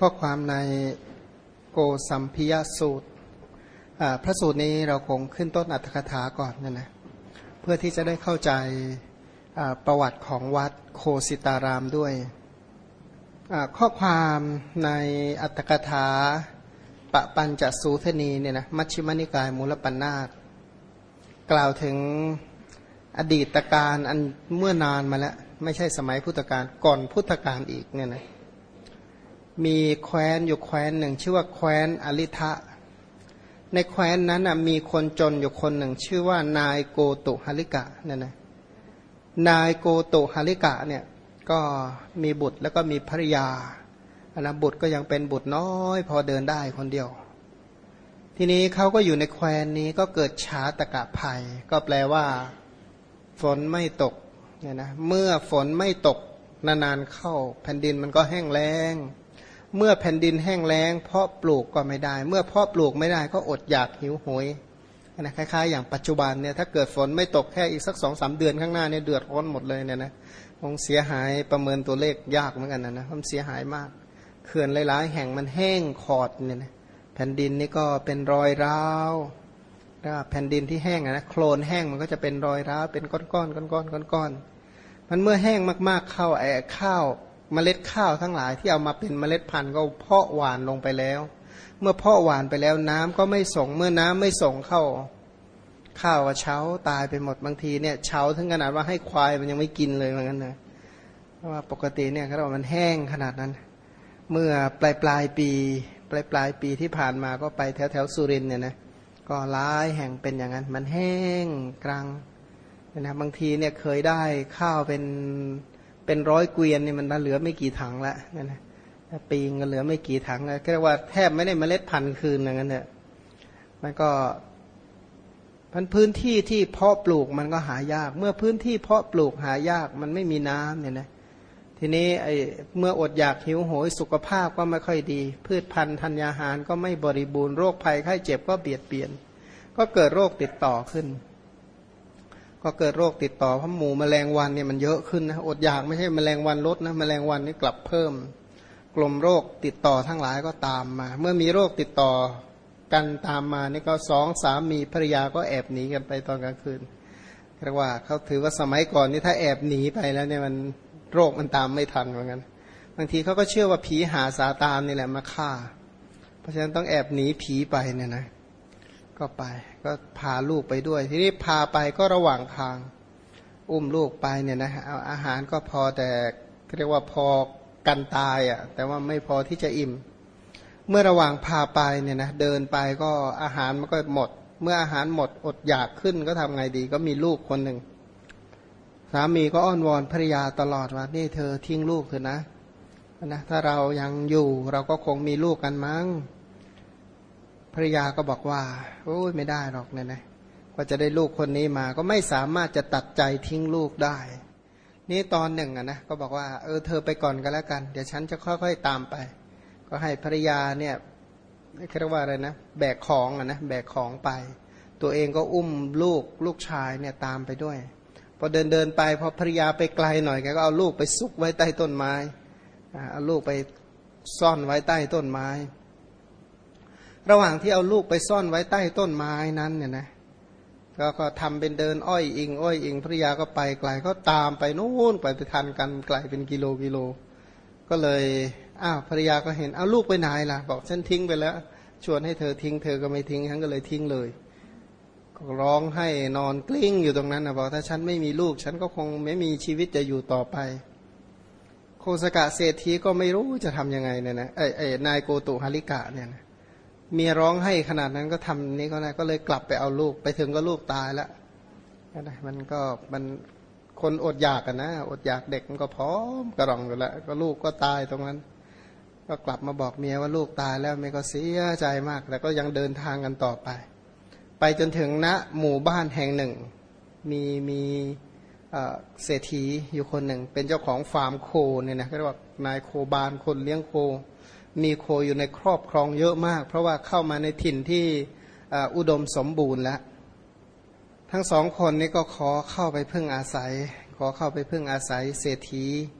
ข้อความในโกสัมพิยสูตรพระสูตรนี้เราคงขึ้นต้นอรรถกถาก่อนนะเพื่อที่จะได้เข้าใจประวัติของวัดโคสิตารามด้วยข้อความในอรรถกถาปปัญจสูทนีเนี่ยนะมัชฌิมนิกายมูลปัญนาตกล่าวถึงอดีตการอันเมื่อนานมาแล้วไม่ใช่สมัยพุทธกาลก่อนพุทธกาลอีกเนี่ยนะมีแคว้นอยู่แคว้นหนึ่งชื่อว่าแคว้นอลิทะในแคว้นนั้นมีคนจนอยู่คนหนึ่งชื่อว่านายโกตุหลิกะเนี่ยนะนายโกตุหลิกะเนี่ยก็มีบุตรแล้วก็มีภริยานะบุตรก็ยังเป็นบุตรน้อยพอเดินได้คนเดียวทีนี้เขาก็อยู่ในแคว้นนี้ก็เกิดฉาตกะภัยก็แปลว่าฝนไม่ตกเนี่ยนะเมื่อฝนไม่ตกนานๆเข้าแผ่นดินมันก็แห้งแล้งเมื่อแผ่นดินแห้งแล้งเพาะปลูกก็ไม่ได้เมื่อเพาะปลูกไม่ได้ก็อดอยากหิวโหยนะคล้ายๆอย่างปัจจุบันเนี่ยถ้าเกิดฝนไม่ตกแค่อีกสัก 2-3 เดือนข้างหน้าเนี่ยเดือดร้อนหมดเลยเนี่ยนะคงเสียหายประเมินตัวเลขยากเหมือนกันนะมันเสียหายมากเขื่อนหลายๆแห่งมันแห้งขอดเนี่ยนะแผ่นดินนี่ก็เป็นรอยร้าวแล้วแผ่นดินที่แห้งนะโคลนแห้งมันก็จะเป็นรอยร้าวเป็นก้อนๆมันเมื่อแห้งมากๆเข้าข้าวเมล็ดข้าวทั้งหลายที่เอามาเป็นเมล็ดพันธุ์ก็เพาะหว่านลงไปแล้วเมื่อเพาะหว่านไปแล้วน้ำก็ไม่ส่งเมื่อน้ำไม่ส่งเข้าข้าวเช้าตายไปหมดบางทีเนี่ยเช้าถึงขนาดว่าให้ควายมันยังไม่กินเลยเหมือนกันนะเพราะว่าปกติเนี่ยเขาบอกมันแห้งขนาดนั้นเมื่อปลายปีที่ผ่านมาก็ไปแถวสุรินทร์เนี่ยนะก็หลายแห่งเป็นอย่างนั้นมันแห้งกลางนะบางทีเนี่ยเคยได้ข้าวเป็นร้อยเกวียนนี่มันเหลือไม่กี่ถังละนั่นนะปีงก็เหลือไม่กี่ถังเลยก็เรียกว่าแทบไม่ได้เมล็ดพันธุ์คืนอย่างนั้นเนี่ยมันก็พื้นที่ที่เพาะปลูกมันก็หายากเมื่อพื้นที่เพาะปลูกหายากมันไม่มีน้ำเนี่ยนะทีนี้เมื่ออดอยากหิวโหยสุขภาพก็ไม่ค่อยดีพืชพันธุ์ธัญญาหารก็ไม่บริบูรณ์โรคภัยไข้เจ็บก็เบียดเบียนก็เกิดโรคติดต่อขึ้นก็เกิดโรคติดต่อเพราะหมูแมลงวันเนี่ยมันเยอะขึ้นนะอดอยากไม่ใช่แมลงวันลดนะแมลงวันนี่กลับเพิ่มกลุ่มโรคติดต่อทั้งหลายก็ตามมาเมื่อมีโรคติดต่อกันตามมานี่ก็สองสามีภรรยาก็แอบหนีกันไปตอนกลางคืนเรียกว่าเขาถือว่าสมัยก่อนนี่ถ้าแอบหนีไปแล้วเนี่ยมันโรคมันตามไม่ทันเหมือนกันบางทีเขาก็เชื่อว่าผีหาซาตานนี่แหละมาฆ่าเพราะฉะนั้นต้องแอบหนีผีไปเนี่ยนะก็ไปก็พาลูกไปด้วยทีนี้พาไปก็ระหว่างทางอุ้มลูกไปเนี่ยนะเอาอาหารก็พอแต่เรียกว่าพอกันตายอ่ะแต่ว่าไม่พอที่จะอิ่มเมื่อระหว่างพาไปเนี่ยนะเดินไปก็อาหารมันก็หมดเมื่ออาหารหมดอดอยากขึ้นก็ทำไงดีก็มีลูกคนหนึ่งสามีก็อ้อนวอนภรรยาตลอดว่านี่เธอทิ้งลูกเถอะนะถ้าเรายังอยู่เราก็คงมีลูกกันมั้งภรรยาก็บอกว่าโอ้ยไม่ได้หรอกเนี่ยนะก็จะได้ลูกคนนี้มาก็ไม่สามารถจะตัดใจทิ้งลูกได้นี่ตอนหนึ่งนะก็บอกว่าเธอไปก่อนก็แล้วกันเดี๋ยวฉันจะค่อยๆตามไปก็ให้ภรรยาเนี่ยเรียกว่าอะไรนะแบกของนะแบกของไปตัวเองก็อุ้มลูกชายเนี่ยตามไปด้วยพอเดินไปพอภรรยาไปไกลหน่อยแกก็เอาลูกไปซุกไว้ใต้ต้นไม้เอาลูกไปซ่อนไว้ใต้ต้นไม้ระหว่างที่เอาลูกไปซ่อนไว้ใต้ต้นไม้นั้นเนี่ยนะก็ทำเป็นเดินอ้อยอิงภรรยาก็ไปไกลก็ตามไปนู่นไปทันกันไกลเป็นกิโลก็เลยภรรยาก็เห็นเอาลูกไปไหนล่ะบอกฉันทิ้งไปแล้วชวนให้เธอทิ้งเธอก็ไม่ทิ้งฉันก็เลยทิ้งเลยก็ร้องให้นอนกลิ้งอยู่ตรงนั้นนะบอกถ้าฉันไม่มีลูกฉันก็คงไม่มีชีวิตจะอยู่ต่อไปโคสกะเศรษฐีก็ไม่รู้จะทำยังไงเนี่ยนะนายโกตุหลิกะเนี่ยนะเมียร้องให้ขนาดนั้นก็ทำนี้ก็ได้ก็เลยกลับไปเอาลูกไปถึงก็ลูกตายแล้วนะมันคนอดอยากกันนะอดอยากเด็กมันก็พร้อมกระรองอยู่แล้วก็ลูกก็ตายตรงนั้นก็กลับมาบอกเมียว่าลูกตายแล้วเมียก็เสียใจมากแต่ก็ยังเดินทางกันต่อไปจนถึงณหมู่บ้านแห่งหนึ่งมีเศรษฐีอยู่คนหนึ่งเป็นเจ้าของฟาร์มโคเนี่ยนะเรียกว่านายโคบาลคนเลี้ยงโคมีโคอยู่ในครอบครองเยอะมากเพราะว่าเข้ามาในถิ่นที่อุดมสมบูรณ์แล้วทั้งสองคนนี้ก็ขอเข้าไปพึ่งอาศัยเศรษฐี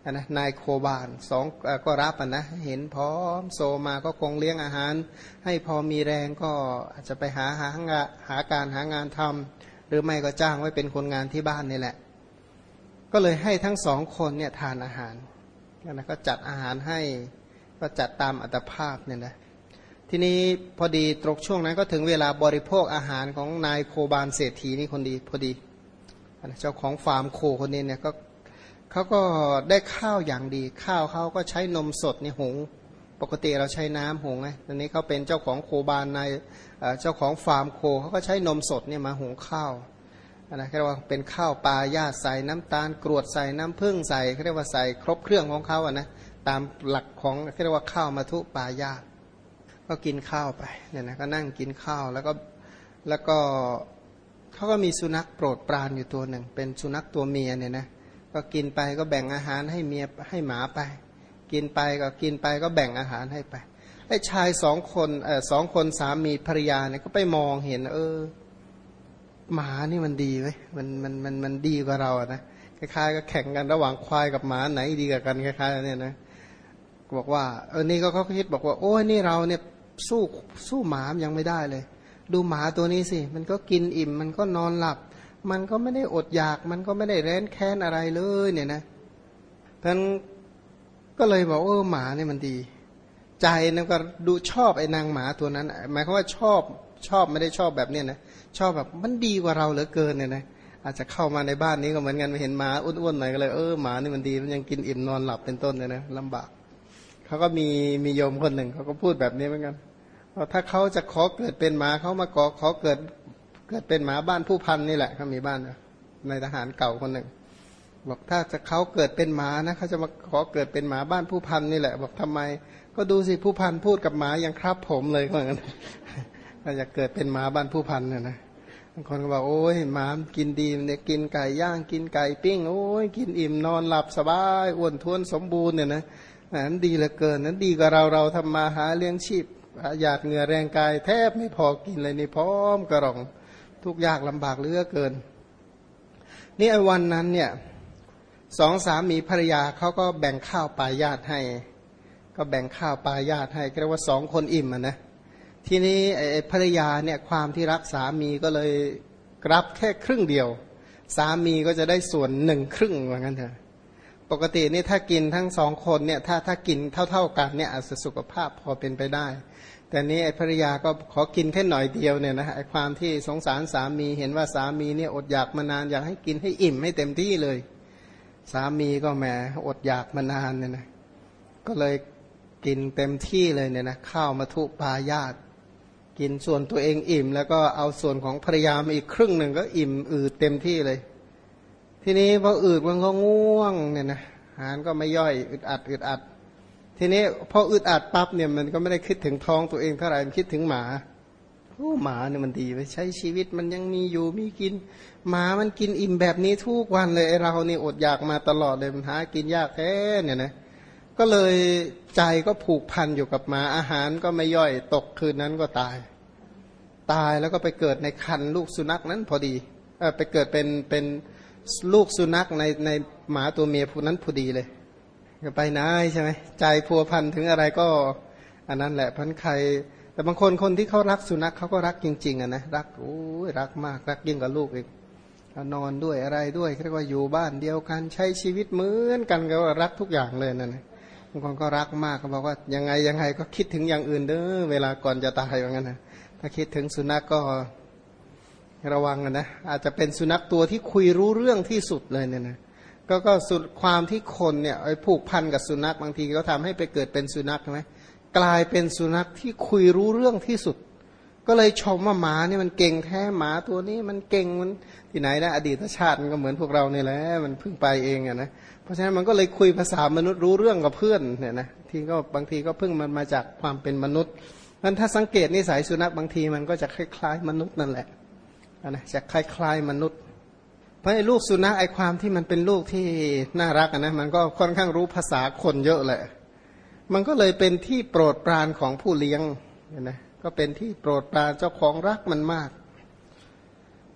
นะนายโคบาลสองก็รับนะเห็นพร้อมโซมาก็คงเลี้ยงอาหารให้พอมีแรงก็อาจจะไปหาการหางานทำหรือไม่ก็จ้างไว้เป็นคนงานที่บ้านนี่แหละก็เลยให้ทั้งสองคนเนี่ยทานอาหารนะก็จัดอาหารให้ก็จัดตามอัตภาพเนี่ยนะทีนี้พอดีตรงช่วงนั้นก็ถึงเวลาบริโภคอาหารของนายโคบาลเศรษฐีนี่คนดีพอดีเจ้าของฟาร์มโคคนนี้เนี่ยก็เขาก็ได้ข้าวอย่างดีข้าวเขาก็ใช้นมสดนี่หุงปกติเราใช้น้ำหุงไงตอนนี้เขาเป็นเจ้าของโคบาลในเจ้าของฟาร์มโคเขาก็ใช้นมสดเนี่ยมาหุงข้าวนะเรียกว่าเป็นข้าวปลาย่าใส่น้ำตาลกรวดใส่น้ำผึ้งใส่เรียกว่าใส่ครบเครื่องของเขานะตามหลักของเรียกว่าข้าวมัทุปลาย่าก็กินข้าวไปเนี่ยนะก็นั่งกินข้าวแล้วก็เขาก็มีสุนัขโปรดปรานอยู่ตัวหนึ่งเป็นสุนัขตัวเมียเนี่ยนะก็กินไปก็แบ่งอาหารให้เมียให้หมาไปกินไปก็แบ่งอาหารให้ไปไอ้ชายสองคนสามีภรรยาเนี่ยก็ไปมองเห็นหมานี่มันดีเว้ยมันดีกว่าเราอะนะคล้ายๆก็แข่งกันระหว่างควายกับหมาไหนดีกว่ากันคล้ายๆเนี่ยนะบอกว่านี่ก็เขาคิดบอกว่าโอ้ยนี่เราเนี่ยสู้หมายังไม่ได้เลยดูหมาตัวนี้สิมันก็กินอิ่มมันก็นอนหลับมันก็ไม่ได้อดอยากมันก็ไม่ได้แร้นแค้นอะไรเลยเนี่ยนะท่านก็เลยบอกหมาเนี่ยมันดีใจนั่นก็ดูชอบไอ้นางหมาตัวนั้นหมายความว่าชอบไม่ได้ชอบแบบเนี้ยนะชอบแบบมันดีกว่าเราเหลือเกินเนี่ยนะอาจจะเข้ามาในบ้านนี้ก็เหมือนกันไปเห็นหมาอ้วนๆหน่อยก็เลยหมานี่มันดีมันยังกินอิ่มนอนหลับเป็นต้นเนี่ยนะลำบากเขาก็มีโยมคนหนึ่งเขาก็พูดแบบนี้เหมือนกันถ้าเขาจะขอเกิดเป็นหมาเขามาขอเกิดเป็นหมาบ้านผู้พันนี่แหละเขามีบ้านในทหารเก่าคนหนึ่งบอกถ้าจะเขาเกิดเป็นหมานะเขาจะมาขอเกิดเป็นหมาบ้านผู้พันนี่แหละบอกทำไมก็ดูสิผู้พันพูดกับหมายังครับผมเลยเหมือนกันถ้าจะเกิดเป็นหมาบ้านผู้พันเนี่ยนะบางคนก็บอกโอ้ยหมากินดีเนี่ยกินไก่ย่างกินไก่ปิ้งโอ้ยกินอิ่มนอนหลับสบายอ้วนท้วนสมบูรณ์เนี่ยนะนั้นดีเหลือเกินนั้นดีกว่าเราทำมาหาเลี้ยงชีพหยาดเหงื่อแรงกายแทบไม่พอกินเลยนี่พร้อมกระรองทุกยากลำบากเหลือเกินนี่ไอ้วันนั้นเนี่ยสองสามีภรรยาเขาก็แบ่งข้าวปลายาตให้ก็แบ่งข้าวปลายาตให้เรียกว่าสองคนอิ่มนะทีนี้ไอ้ภรรยาเนี่ยความที่รักสามีก็เลยรับแค่ครึ่งเดียวสามีก็จะได้ส่วนหนึ่งครึ่งว่างั้นเถอะปกตินี่ถ้ากินทั้งสองคนเนี่ยถ้ากินเท่ากันเนี่ยอาจจะสุขภาพพอเป็นไปได้แต่นี้ไอ้ภรรยาก็ขอกินแค่หน่อยเดียวเนี่ยนะไอ้ความที่สงสารสามีเห็นว่าสามีเนี่ยอดอยากมานานอยากให้กินให้อิ่มให้เต็มที่เลยสามีก็แหมอดอยากมานานเนี่ยนะก็เลยกินเต็มที่เลยเนี่ยนะข้าวมัทุปายาตกินส่วนตัวเองอิ่มแล้วก็เอาส่วนของภรรยามาอีกครึ่งหนึ่งก็อิ่มอืดเต็มที่เลยทีนี้พออืดมันก็ง่วงเนี่ยนะอาหารก็ไม่ย่อยอึดอัดทีนี้พออึดอัดปั๊บเนี่ยมันก็ไม่ได้คิดถึงท้องตัวเองเท่าไหร่มันคิดถึงหมาหมาเนี่ยมันดีไปใช้ชีวิตมันยังมีอยู่มีกินหมามันกินอิ่มแบบนี้ทุกวันเลยไอเราเนี่ยอดอยากมาตลอดเลยมันหากินยากแท้เนี่ยนะก็เลยใจก็ผูกพันอยู่กับหมาอาหารก็ไม่ย่อยตกคืนนั้นก็ตายแล้วก็ไปเกิดในคันลูกสุนัขนั้นพอดีไปเกิดเป็นลูกสุนัขในหมาตัวเมียผู้นั้นพอดีเลยไปไหนใช่ไหมใจพัวพันถึงอะไรก็อันนั้นแหละพันใครแต่บางคนที่เขารักสุนัขเขาก็รักจริงๆนะรักโอ้ยรักมากรักยิ่งกว่าลูกอีกนอนด้วยอะไรด้วยเรียกว่าอยู่บ้านเดียวกันใช้ชีวิตเหมือนกันก็รักทุกอย่างเลยนั่นนะบางคนก็รักมากเขาบอกว่ายังไงก็คิดถึงอย่างอื่นเด้อเวลาก่อนจะตายอย่างนั้นนะถ้าคิดถึงสุนัขก็ระวังนะอาจจะเป็นสุนัขตัวที่คุยรู้เรื่องที่สุดเลยเนี่ยนะก็สุดความที่คนเนี่ยไอ้ผูกพันกับสุนัขบางทีก็ทำให้ไปเกิดเป็นสุนัขใช่ไหมกลายเป็นสุนัขที่คุยรู้เรื่องที่สุดก็เลยชมว่าหมานี่มันเก่งแท้หมาตัวนี้มันเก่งมันที่ไหนนะอดีตชาติมันก็เหมือนพวกเราเนี่ยแหละมันเพิ่งไปเองอะนะเพราะฉะนั้นมันก็เลยคุยภาษามนุษย์รู้เรื่องกับเพื่อนเนี่ยนะที่ก็บางทีก็เพิ่งมันมาจากความเป็นมนุษย์นั้นถ้าสังเกตนิสัยสุนัขบางทีมันก็จะคล้ายๆมนุษย์นั่นแหละนะจะคล้ายๆมนุษย์เพราะไอ้ลูกสุนัขไอ้ความที่มันเป็นลูกที่น่ารักนะมันก็ค่อนข้างรู้ภาษาคนเยอะแหละมันก็เลยเป็นที่โปรดปรานของผู้เลี้ยงนะก็เป็นที่โปรดปรานเจ้าของรักมันมาก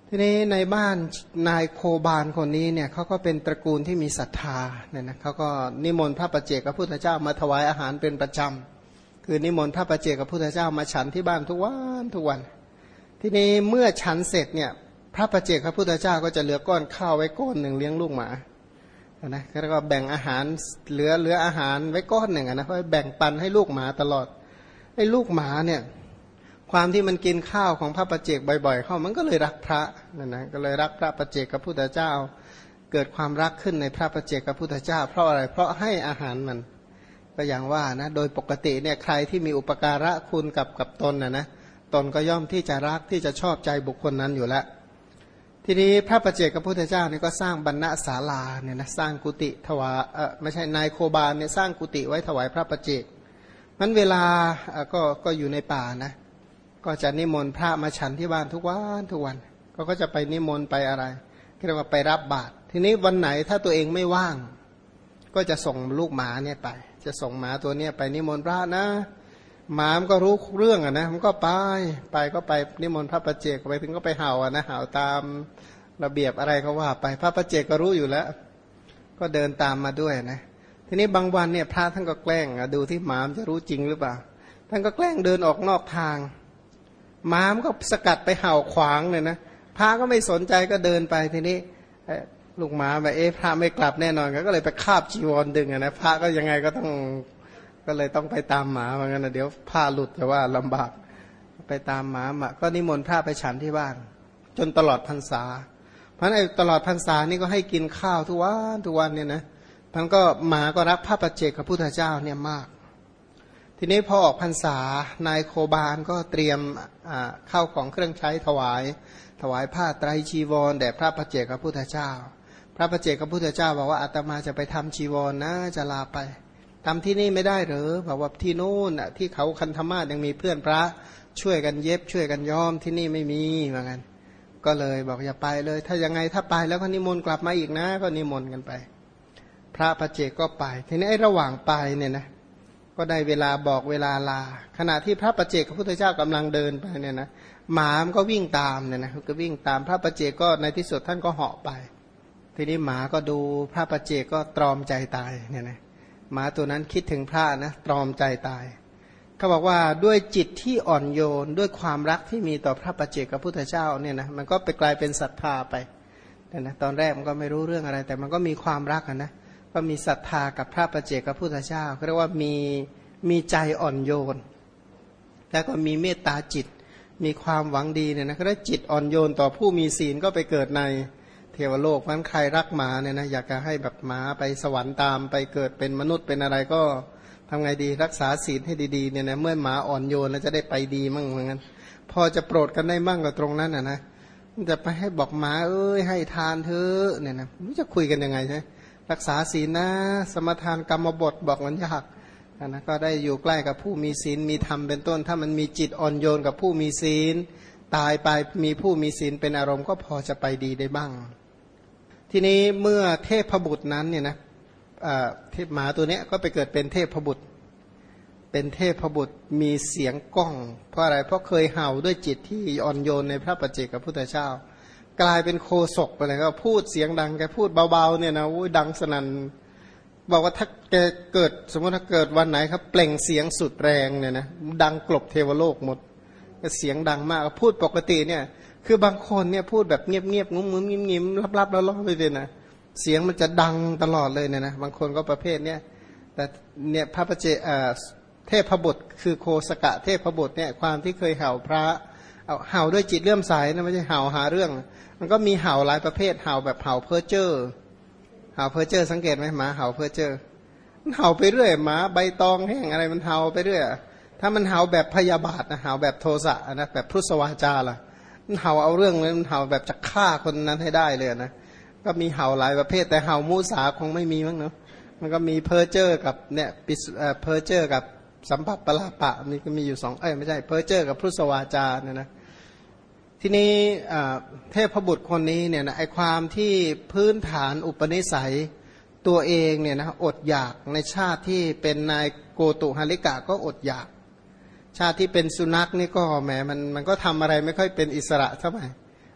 ทีนี้ในบ้านนายโคบาลคนนี้เนี่ยเขาก็เป็นตระกูลที่มีศรัทธาเนี่ยนะเขาก็นิมนต์พระปัจเจกพระพุทธเจ้ามาถวายอาหารเป็นประจำคือนิมนต์พระปัจเจกพระพุทธเจ้ามาฉันที่บ้านทุกวันทุกวันทีนี้เมื่อฉันเสร็จเนี่ยพระปัจเจกพระพุทธเจ้าก็จะเหลือก้อนข้าวไว้ก้อนหนึ่งเลี้ยงลูกหมานะแล้วก็แบ่งอาหารเหลืออาหารไว้ก้อนหนึ่งนะเพื่อแบ่งปันให้ลูกหมาตลอดไอ้ลูกหมาเนี่ยความที่มันกินข้าวของพระปัจเจกบ่อยๆเข้ามันก็เลยรักพระนั่นนะก็เลยรักพระปัจเจกพระพุทธเจ้าเกิดความรักขึ้นในพระปัจเจกพระพุทธเจ้าเพราะอะไรเพราะให้อาหารมันก็อย่างว่านะโดยปกติเนี่ยใครที่มีอุปการะคุณกับตนนะตนก็ย่อมที่จะรักที่จะชอบใจบุคคลนั้นอยู่แล้วทีนี้พระปัจเจกพระพุทธเจ้านี่ก็สร้างบรรณศาลาเนี่ยนะสร้างกุฏิถวายไม่ใช่นายโคบาลเนี่ยสร้างกุฏิไว้ถวายพระปัจเจกมันเวลาก็อยู่ในป่านะก็จะนิมนต์พระมาฉันที่บ้านทุกวันก็จะไปนิมนต์ไปอะไรเรียกว่าไปรับบาตรทีนี้วันไหนถ้าตัวเองไม่ว่างก็จะส่งลูกหมาเนี่ยไปจะส่งหมาตัวเนี้ยไปนิมนต์พระนะหมามันก็รู้เรื่องอ่ะนะมันก็ไปนิมนต์พระปัจเจกไปถึงก็ไปเห่าอ่ะนะเห่าตามระเบียบอะไรก็ว่าไปพระปัจเจกก็รู้อยู่แล้วก็เดินตามมาด้วยนะทีนี้บางวันเนี่ยพระท่านก็แกล้งดูที่หมามันจะรู้จริงหรือเปล่าท่านก็แกล้งเดินออกนอกทางหมามันก็สกัดไปเห่าขวางเลยนะพระก็ไม่สนใจก็เดินไปทีนี้ลูกหมาแบบพระไม่กลับแน่นอนก็เลยไปคาบจีวรดึงนะพระก็ยังไงก็เลยต้องไปตามหมาเหมือนกันนะเดี๋ยวผ้าหลุดแต่ว่าลำบากไปตามหมาก็นิมนต์พระไปฉันที่บ้านจนตลอดพรรษาเพราะในตลอดพรรษานี่ก็ให้กินข้าวทุกวันเนี่ยนะมันก็หมาก็รักพระปัจเจกพระพุทธเจ้าเนี่ยมากทีนี้พอออกพรรษานายโคบาลก็เตรียมข้าวของเครื่องใช้ถวายผ้าไตรจีวรแด่พระปัจเจกพระพุทธเจ้าพระปัจเจกพระพุทธเจ้าบอกว่าอาตมาจะไปทำจีวรนะจะลาไปทำที่นี่ไม่ได้หรือบอกว่าที่นู่นที่เขาคันธมาศยังมีเพื่อนพระช่วยกันเย็บช่วยกันย้อมที่นี่ไม่มีเหมือนกันก็เลยบอกอย่าไปเลยถ้ายังไงถ้าไปแล้วก็นิมนต์กลับมาอีกนะก็นิมนต์กันไปพระปัจเจกก็ไปทีนี้ระหว่างไปเนี่ยนะก็ได้เวลาบอกเวลาลาขณะที่พระปัจเจกพระพุทธเจ้ากำลังเดินไปเนี่ยนะหมามันก็วิ่งตามเนี่ยนะก็วิ่งตามพระปัจเจกก็ในที่สุดท่านก็เหาะไปทีนี้หมาก็ดูพระปัจเจกก็ตรอมใจตายเนี่ยนะหมาตัวนั้นคิดถึงพระนะตรอมใจตายเขาบอกว่าด้วยจิตที่อ่อนโยนด้วยความรักที่มีต่อพระปัจเจกพระพุทธเจ้าเนี่ยนะมันก็ไปกลายเป็นศรัทธาไปนะตอนแรกมันก็ไม่รู้เรื่องอะไรแต่มันก็มีความรักนะก็มีศรัทธากับพระปัจเจกพระพุทธเจ้าเขาเรียกว่ามีใจอ่อนโยนแล้วก็มีเมตตาจิตมีความหวังดีเนี่ยนะเขาได้จิตอ่อนโยนต่อผู้มีศีลก็ไปเกิดในเทวโลกนั้นใครรักหมาเนี่ยนะอยากจะให้แบบหมาไปสวรรค์ตามไปเกิดเป็นมนุษย์เป็นอะไรก็ทำไงดีรักษาศีลให้ดีๆเนี่ยนะเมื่อหมาอ่อนโยนแล้วจะได้ไปดีมั่งเหมือนกันพอจะโปรดกันได้มั่งกับตรงนั้นนะจะไปให้บอกหมาให้ทานเธอเนี่ยนะไม่รู้จะคุยกันยังไงใช่รักษาศีลนะสมทานกรรมบทบอกมันยากนะก็ได้อยู่ใกล้กับผู้มีศีลมีธรรมเป็นต้นถ้ามันมีจิตอ่อนโยนกับผู้มีศีลตายไปมีผู้มีศีลเป็นอารมณ์ก็พอจะไปดีได้บ้างทีนี้เมื่อเทพบุตรนั้นเนี่ยนะเทพหมาตัวนี้ก็ไปเกิดเป็นเทพบุตรเป็นเทพบุตรมีเสียงก้องเพราะอะไรเพราะเคยเห่าด้วยจิตที่อ่อนโยนในพระปัจเจกพระพุทธเจ้ากลายเป็นโคศกไปเลยก็พูดเสียงดังแกพูดเบาๆเนี่ยนะดังสนั่นบอกว่าถ้าแกเกิดสมมติถ้าเกิดวันไหนครับเปล่งเสียงสุดแรงเนี่ยนะดังกลบเทวโลกหมดเสียงดังมากพูดปกติเนี่ยคือบางคนเนี่ยพูดแบบเงียบๆงุ้มๆงิมๆลับๆแล้วๆไปเลยนะเสียงมันจะดังตลอดเลยเนี่ยนะบางคนก็ประเภทเนี้ยแต่เนี่ยพระปัจเจกเทพบุตรคือโคสกะเทพบุตรเนี่ยความที่เคยเห่าพระเห่าด้วยจิตเลื่อมใสนะไม่ใช่เห่าหาเรื่องมันก็มีเห่าหลายประเภทเห่าแบบเห่าเพ้อเจ้อเห่าเพ้อเจ้อสังเกตไหมหมาเห่าเพ้อเจ้อมันเห่าไปเรื่อยหมาใบตองแห้งอะไรมันเห่าไปเรื่อยถ้ามันเห่าแบบพยาบาทนะเห่าแบบโทสะนะแบบพุทธวาจาล่ะมันเห่าเอาเรื่องเลยมันเห่าแบบจะฆ่าคนนั้นให้ได้เลยนะก็มีเห่าหลายประเภทแต่เห่ามูสาคงไม่มีมั้งเนาะมันก็มีเพ้อเจ้อกับเนี่ยเพ้อเจ้อกับสัมผัสปลาปะนี่ก็มีอยู่สองไม่ใช่เพ้อเจ้อกับพุทธวาจาเนี่ยนะทีนี้เทพบุตรคนนี้เนี่ยนะไอความที่พื้นฐานอุปนิสัยตัวเองเนี่ยนะอดอยากในชาติที่เป็นนายโกตุหาริกะก็อดอยากชาติที่เป็นสุนัขนี่ก็แหมมันก็ทำอะไรไม่ค่อยเป็นอิสระเท่าไหร่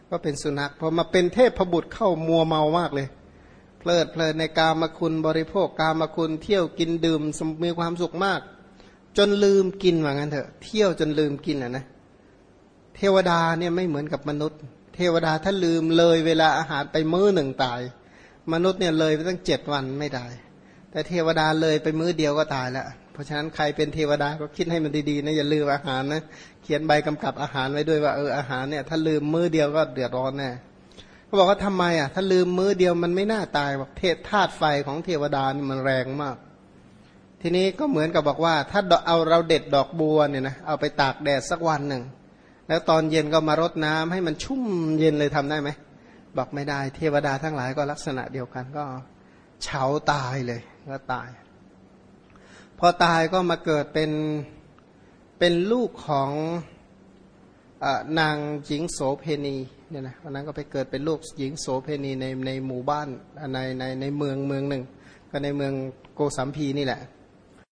ก็เป็นสุนัขพอมาเป็นเทพบุตรเข้ามัวเมามากเลยเพลิดเพลินในกามคุณบริโภคกามคุณเที่ยวกินดื่มมีความสุขมากจนลืมกินว่างั้นเถอะเที่ยวจนลืมกินนะเทวดาเนี่ยไม่เหมือนกับมนุษย์เทวดาถ้าลืมเลยเวลาอาหารไปมื้อหนึ่งตายมนุษย์เนี่ยเลยไปตั้ง7 วันไม่ได้แต่เทวดาเลยไปมื้อเดียวก็ตายแล้วเพราะฉะนั้นใครเป็นเทวดาก็คิดให้มันดีๆนะอย่าลืมอาหารนะเขียนใบกำกับอาหารไว้ด้วยว่าอาหารเนี่ยถ้าลืมมื้อเดียวก็เดือดร้อนแน่เขาบอกว่าทำไมถ้าลืมมื้อเดียวมันไม่น่าตายบอกธาตุไฟของเทวดานี่มันแรงมากทีนี้ก็เหมือนกับบอกว่าถ้าเอาเราเด็ดดอกบัวเนี่ยนะเอาไปตากแดดสักวันหนึ่งแล้วตอนเย็นก็มารดน้ำให้มันชุ่มเย็นเลยทำได้ไหมบอกไม่ได้เทวดาทั้งหลายก็ลักษณะเดียวกันก็เฉาตายเลยก็ตายพอตายก็มาเกิดเป็นลูกของนางหญิงโสเพณีเนี่ยนะวันนั้นก็ไปเกิดเป็นลูกหญิงโสเพณีในหมู่บ้านในเมืองหนึ่งก็ในเมืองโกสัมพีนี่แหละ